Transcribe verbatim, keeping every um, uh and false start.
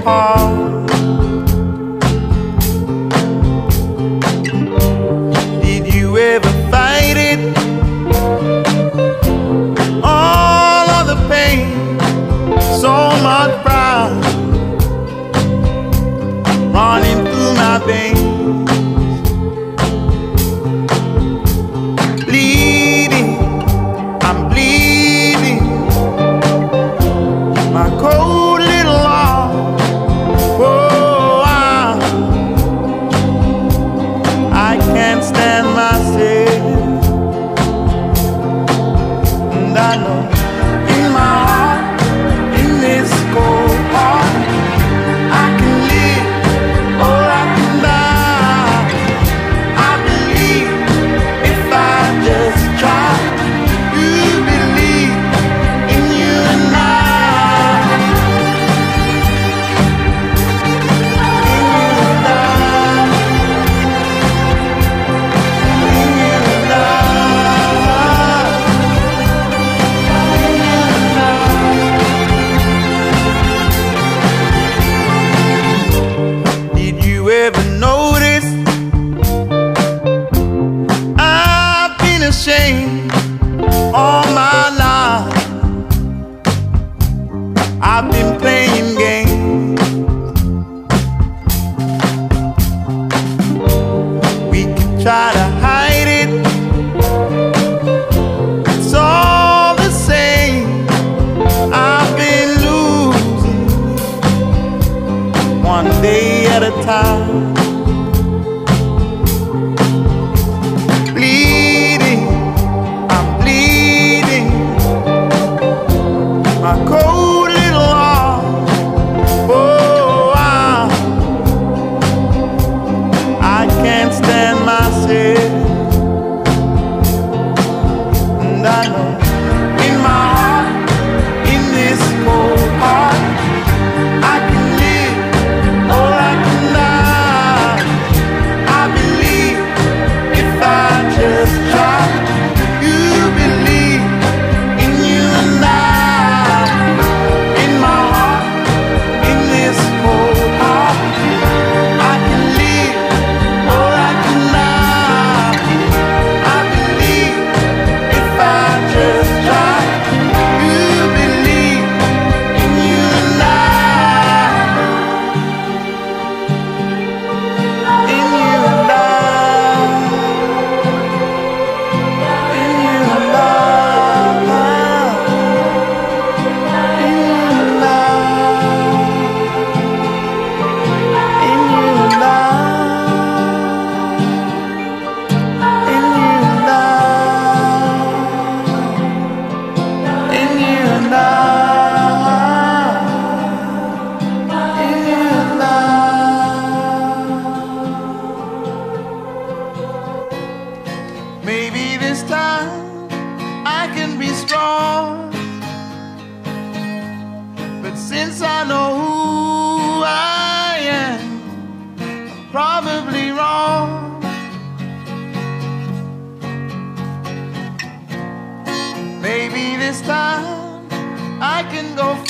apart. Did you ever fight it? All of the pain, so much pride running through my veins. Bleeding, I'm bleeding. My cold little heart, oh, I, I can't stand myself. And I know in my heart, in this cold heart, I can live or I can die. I believe if I just try. You believe in you and I. Did you ever notice I've been ashamed all my life? I've been playing games. We could try to hide it, it's all the same. I've been losing one day at a time. Bleeding, I'm bleeding. My cold little heart, oh, I, I can't stand myself. And I know in my heart, in this cold heart, I can live or I can die. I believe if I just try. You believe in you and I. In my heart, in this cold heart, I can live or I can die. I believe if I just try. You believe in you and I. In you and I. In you and I. In you and I. In you and I. In you and I. In you and I. In you and I. Maybe this time I can be strong, but since I know who I am, I'm probably wrong. Maybe this time I can go